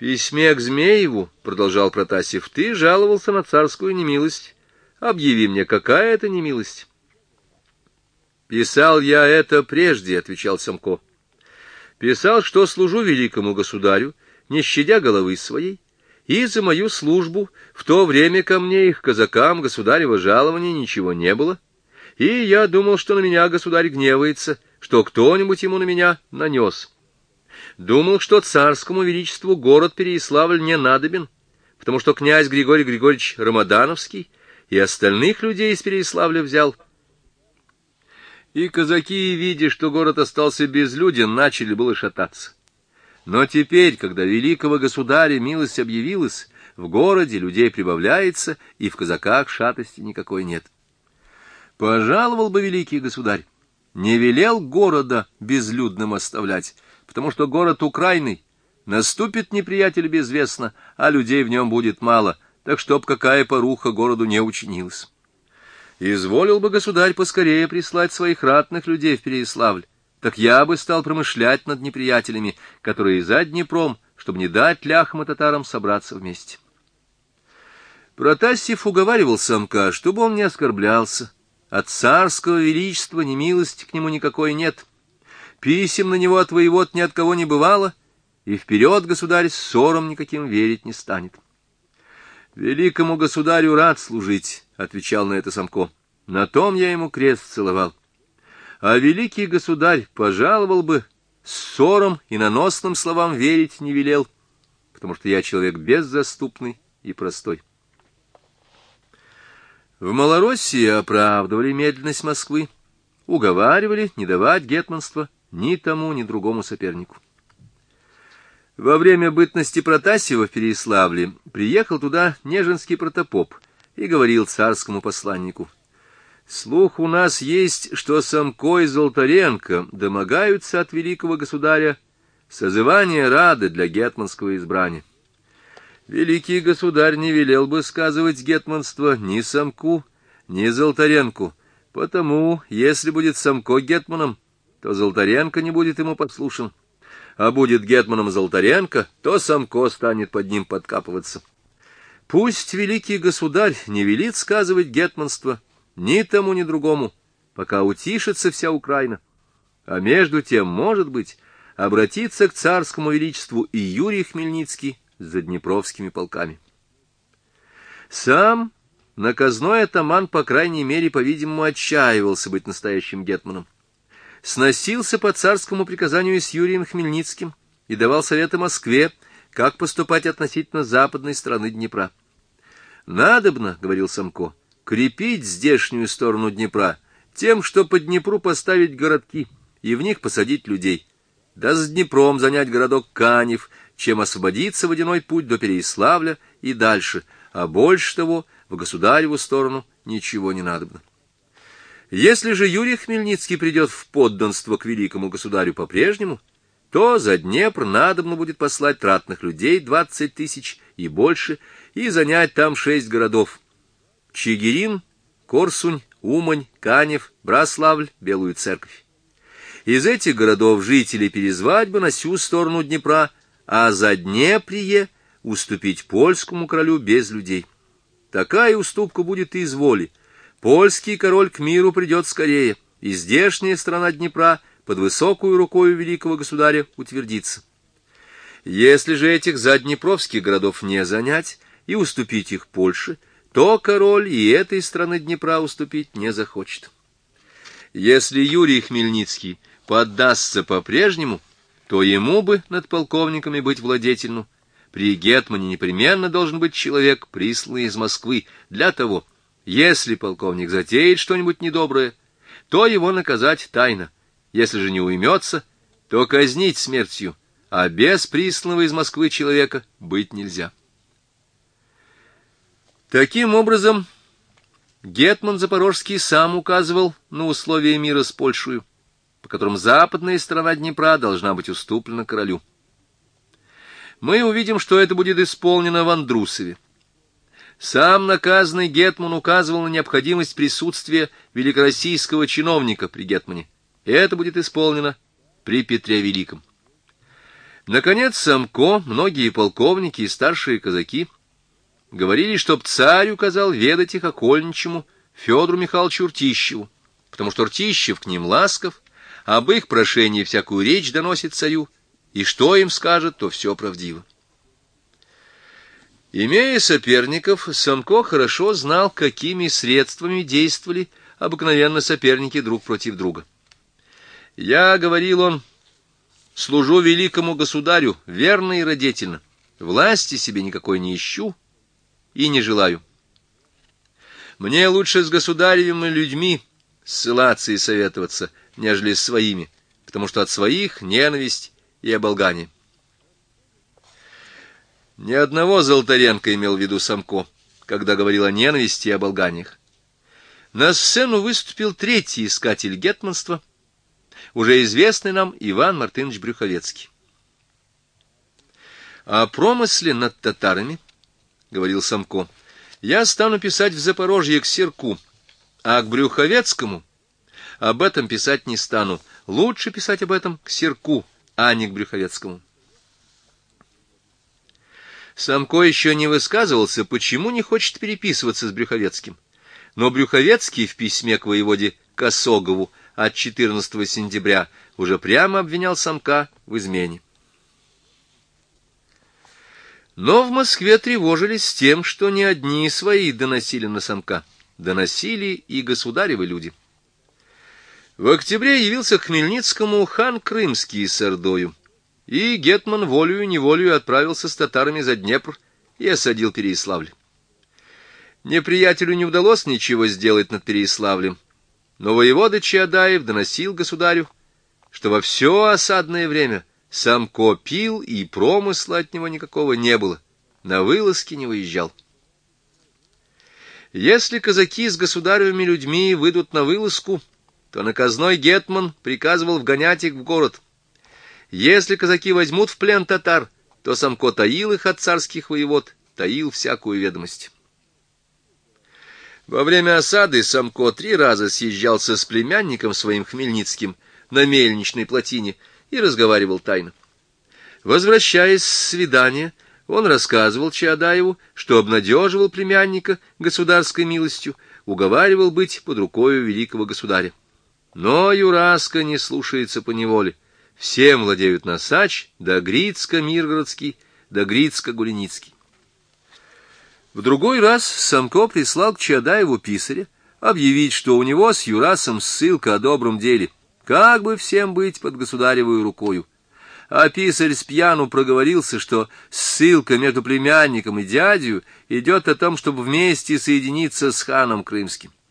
письме к Змееву, — продолжал Протасев, — ты жаловался на царскую немилость. Объяви мне, какая это немилость? Писал я это прежде, — отвечал Самко. Писал, что служу великому государю, не щадя головы своей, и за мою службу в то время ко мне их казакам государева жалования ничего не было, и я думал, что на меня государь гневается, что кто-нибудь ему на меня нанес. Думал, что царскому величеству город Переяславль не надобен, потому что князь Григорий Григорьевич Рамадановский и остальных людей из Переяславля взял. И казаки, видя, что город остался безлюден, начали было шататься. Но теперь, когда великого государя милость объявилась, в городе людей прибавляется, и в казаках шатости никакой нет. Пожаловал бы великий государь, не велел города безлюдным оставлять, потому что город Украйный, наступит неприятель безвестно, а людей в нем будет мало, так чтоб какая поруха городу не учинилась. Изволил бы государь поскорее прислать своих ратных людей в Переяславль, так я бы стал промышлять над неприятелями, которые за Днепром, чтобы не дать ляхам и татарам собраться вместе. Протасев уговаривал Самка, чтобы он не оскорблялся. От царского величества немилости к нему никакой нет. Писем на него от воевод ни от кого не бывало, и вперед государь с ссором никаким верить не станет. «Великому государю рад служить», — отвечал на это Самко. «На том я ему крест целовал. А великий государь пожаловал бы, ссором и наносным словам верить не велел, потому что я человек беззаступный и простой». В Малороссии оправдывали медленность Москвы, уговаривали не давать гетманства ни тому, ни другому сопернику. Во время бытности Протасева в Переяславле приехал туда Нежинский протопоп и говорил царскому посланнику: «Слух у нас есть, что Самко и Золотаренко домогаются от великого государя созывания рады для гетманского избрания. Великий государь не велел бы сказывать гетманство ни Самку, ни Золотаренку, потому, если будет Самко гетманом, то Золотаренко не будет ему послушен. А будет гетманом Золотаренко, то Самко станет под ним подкапываться. Пусть великий государь не велит сказывать гетманство ни тому, ни другому, пока утишится вся Украина. А между тем, может быть, обратиться к царскому величеству и Юрий Хмельницкий с заднепровскими полками». Сам наказной атаман, по крайней мере, по-видимому, отчаивался быть настоящим гетманом. Сносился по царскому приказанию с Юрием Хмельницким и давал советы Москве, как поступать относительно западной стороны Днепра. «Надобно, — говорил Самко, — крепить здешнюю сторону Днепра тем, что по Днепру поставить городки и в них посадить людей, да с Днепром занять городок Канев, чем освободиться водяной путь до Переяславля и дальше, а больше того, в государеву сторону ничего не надобно. Если же Юрий Хмельницкий придет в подданство к великому государю по-прежнему, то за Днепр надобно будет послать ратных людей 20 тысяч и больше, и занять там 6 городов: Чигирин, Корсунь, Умань, Канев, Браславль, Белую Церковь. Из этих городов жителей перезвать бы на сю сторону Днепра, а за Днеприе уступить польскому королю без людей. Такая уступка будет из воли. Польский король к миру придет скорее, и здешняя страна Днепра под высокую рукою великого государя утвердится. Если же этих заднепровских городов не занять и уступить их Польше, то король и этой страны Днепра уступить не захочет. Если Юрий Хмельницкий поддастся по-прежнему, то ему бы над полковниками быть владетельну. При гетмане непременно должен быть человек, присланный из Москвы, для того, если полковник затеет что-нибудь недоброе, то его наказать тайно, если же не уймется, то казнить смертью, а без присланного из Москвы человека быть нельзя. Таким образом, гетман Запорожский сам указывал на условия мира с Польшей, по которым западная сторона Днепра должна быть уступлена королю. Мы увидим, что это будет исполнено в Андрусове. Сам наказанный гетман указывал на необходимость присутствия великороссийского чиновника при гетмане, и это будет исполнено при Петре Великом. Наконец, Самко, многие полковники и старшие казаки говорили, чтоб царь указал ведать их окольничему Федору Михайловичу Ртищеву, потому что Ртищев к ним ласков, об их прошении всякую речь доносит царю, и что им скажет, то все правдиво. Имея соперников, Самко хорошо знал, какими средствами действовали обыкновенно соперники друг против друга. «Я, — говорил он, — служу великому государю верно и радетельно, власти себе никакой не ищу и не желаю. Мне лучше с государевыми людьми ссылаться и советоваться, нежели с своими, потому что от своих ненависть и оболгание». Ни одного Золотаренко имел в виду Самко, когда говорил о ненависти и оболганиях. На сцену выступил третий искатель гетманства, уже известный нам Иван Мартынович Брюховецкий. «О промысле над татарами, — говорил Самко, — я стану писать в Запорожье к Серку, а к Брюховецкому об этом писать не стану. Лучше писать об этом к Серку, а не к Брюховецкому». Самко еще не высказывался, почему не хочет переписываться с Брюховецким, но Брюховецкий в письме к воеводе Косогову от 14 сентября уже прямо обвинял Самка в измене. Но в Москве тревожились тем, что не одни свои доносили на Самка, доносили и государевы люди. В октябре явился к Хмельницкому хан Крымский с ордою, и гетман волею-неволею отправился с татарами за Днепр и осадил Переяславль. Неприятелю не удалось ничего сделать над Переяславлем, но воевода Чаадаев доносил государю, что во все осадное время Самко пил, и промысла от него никакого не было, на вылазки не выезжал. Если казаки с государевыми людьми выйдут на вылазку, то наказной гетман приказывал вгонять их в город. Если казаки возьмут в плен татар, то Самко таил их от царских воевод, таил всякую ведомость. Во время осады Самко 3 раза съезжался с племянником своим Хмельницким на мельничной плотине и разговаривал тайно. Возвращаясь с свидания, он рассказывал Чаадаеву, что обнадеживал племянника государской милостью, уговаривал быть под рукою великого государя. Но Юраска не слушается поневоле. Всем владеют Носач, да Грицко-Миргородский, да Грицко-Гуленицкий. В другой раз Самко прислал к Чаадаеву писаря объявить, что у него с Юрасом ссылка о добром деле, как бы всем быть под государевою рукою. А писарь с пьяну проговорился, что ссылка между племянником и дядью идет о том, чтобы вместе соединиться с ханом крымским.